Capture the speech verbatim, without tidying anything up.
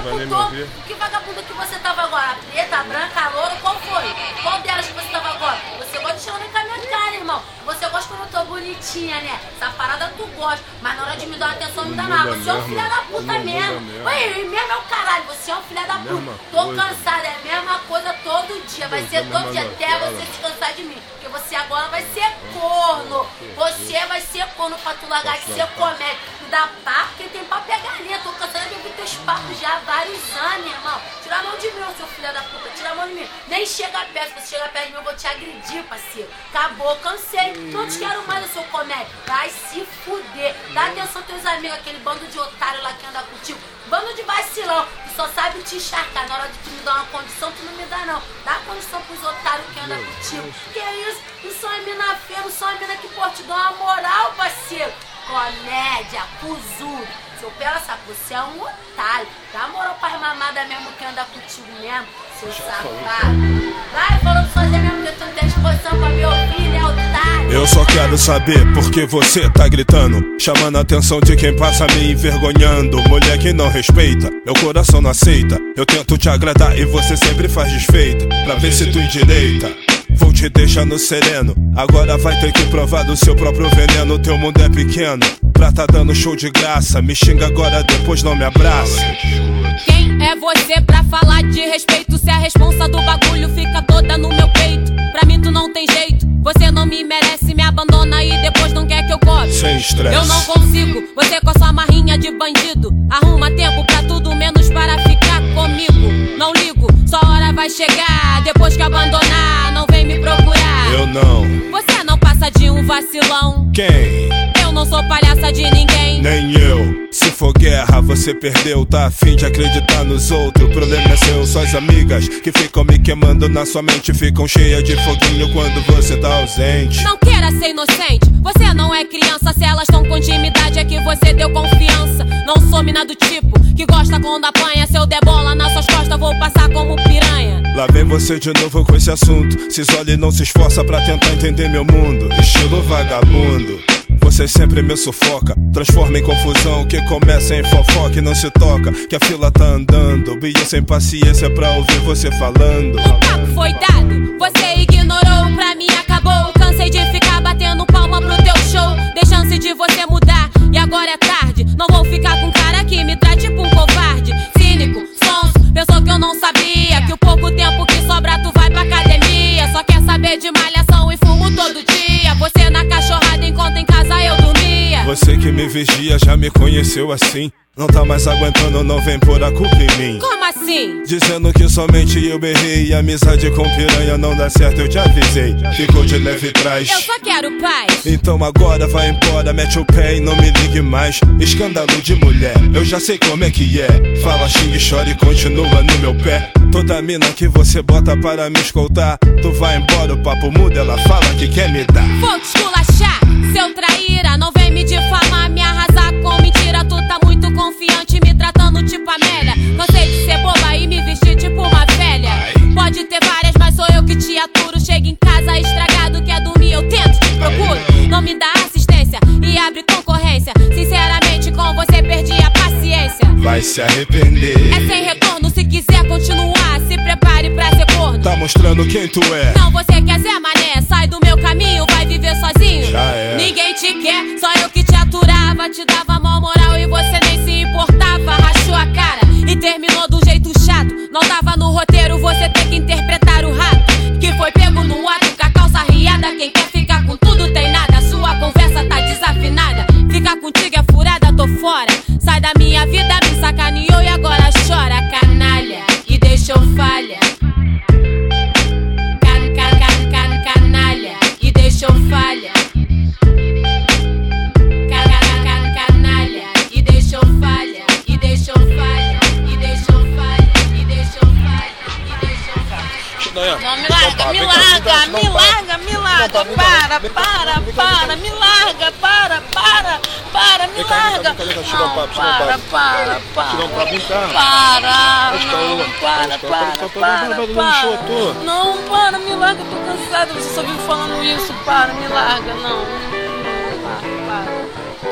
putou. Que vagabunda que você tava agora? A preta, a branca, a loura, qual foi? Qual delas que você tava agora? Você gosta de chamar com a minha cara, irmão. Você gosta quando eu tô bonitinha, né? Essa parada tu gosta. Mas na hora de me dar uma atenção, me dá nada. Você é um filho da puta mesmo. Oi, mesmo é o caralho. Você é um filho da puta. Tô cansada, é a mesma coisa todo dia. Vai ser todo dia até você se cansar de mim. Porque você agora vai ser corno. Você vai ser corno pra tu largar de ser comédia. Me dá papo, porque tem pra pegar linha. Tô cansada de ouvir teus papos já há vários anos, irmão. Tira a mão de mim, seu filho da puta. Tira a mão de mim. Nem chega perto. Se você chegar perto de mim, eu vou te agredir, parceiro. Acabou, cansei. Não te quero mais, eu sou comédia. Vai se fuder. Dá atenção aos teus amigos, aquele bando de otário lá que anda contigo. Bando de vacilão, que só sabe te encharcar. Na hora de tu me dar uma condição, tu não me dá, não. Dá condição pros otários que andam contigo. Que isso? Isso é uma mina feia, não sou uma mina que, pô, te dá uma moral, parceiro. Comédia, cuzudo. Se eu pego essa coisa, você é um otário. Dá moral pras mamadas mesmo que anda contigo mesmo, seu safado. Vai falando sozinho mesmo que tu não tem disposição pra me ouvir, né, otário? Eu só quero saber por que você tá gritando, chamando a atenção de quem passa me envergonhando. Mulher que não respeita, meu coração não aceita. Eu tento te agradar e você sempre faz desfeita, pra ver se tu endireita. Vou te deixando sereno, agora vai ter que provar do seu próprio veneno. Teu mundo é pequeno, pra tá dando show de graça. Me xinga agora, depois não me abraça. Quem é você pra falar de respeito? Se a responsa do bagulho fica toda no meu peito. Pra mim tu não tem jeito, você não me merece. Me abandona e depois não quer que eu cobre. Sem estresse. Eu não consigo, você com a sua marrinha de bandido. Arruma tempo pra tudo menos para ficar comigo. Não ligo, sua hora vai chegar. Depois que abandonar, não vem me procurar. Eu não. Você não passa de um vacilão. Quem? Eu não sou palhaça de ninguém. Nem eu. Se for guerra, você perdeu. Tá afim de acreditar nos outros. O problema é seu. Suas amigas que ficam me queimando na sua mente ficam cheias de foguinho quando você tá ausente. Não queira ser inocente, você não é criança. Se elas estão com intimidade é que você deu confiança. Não sou mina do tipo que gosta quando apanha. Se eu der bola nas suas costas vou passar como piranha. Lá vem você de novo com esse assunto. Se isola e não se esforça pra tentar entender meu mundo. Estilo vagabundo. Você sempre me sufoca, transforma em confusão, que começa em fofoca e não se toca, que a fila tá andando, e eu sem paciência pra ouvir você falando. O papo foi dado, você ignorou, pra mim acabou. Cansei de ficar batendo palma pro teu show. Dei chance de você mudar e agora é tarde. Não vou ficar com cara que me trate tipo um covarde. Cínico, sonso, pensou que eu não sabia que o pouco tempo que sobra tu vai pra academia. Só quer saber de malhação e fumo todo dia. Você na cachorrada enquanto em casa eu dormia. Você que me vigia já me conheceu assim. Não tá mais aguentando, não vem pôr a culpa em mim. Como assim? Dizendo que somente eu berrei e amizade com piranha não dá certo, eu te avisei. Ficou de leve trás. Eu só quero paz. Então agora vai embora, mete o pé e não me ligue mais. Escândalo de mulher, eu já sei como é que é. Fala, xinga e chora e continua no meu pé. Toda mina que você bota para me escoltar, tu vai embora, o papo muda, ela fala que quer me dar. Vou te esculachar, seu traíra. Não vem me difamar, me arrasar com mentira. Tu tá muito confiante, me tratando tipo Amélia. Cansei de ser boba e me vestir tipo uma velha. Pode ter várias, mas sou eu que te aturo. Chega em casa estragado, quer dormir, eu tento, te procuro. Não me dá assistência e abre concorrência. Sinceramente com você perdi a paciência. Vai se arrepender. É sem retorno, se quiser continuar, se prepare pra ser corno. Tá mostrando quem tu é. Não, você quer Zé Mané, sai do meu caminho, vai viver sozinho. Já é. Ninguém te quer, só eu que te aturava. Te dava mó moral e você nem se importava. Rachou a cara e terminou do jeito chato. Não tava no roteiro, você tem que interpretar o rato que foi pego no ato, com a calça riada. Quem quer ficar com tudo tem nada, sua conversa tá desafinada. Ficar contigo é furada, tô fora. Sai da minha vida, me sacaneou e agora chora. Canalha, e deixou falha. Can, can, can, can, canalha, e deixou falha. Can, can, can, canalha, e deixou falha. E deixou falha, e deixou falha, e deixou falha, e deixou falha. Não, me larga, me larga, me larga, me larga. Para, para, para, me larga, para, para, para, me larga. Não, para, para, para. Tirar um papo em casa. Para, não, para, para, para, para. Não, para, me larga, tô cansada. Você só vive falando isso, para, me larga, não. Para, para.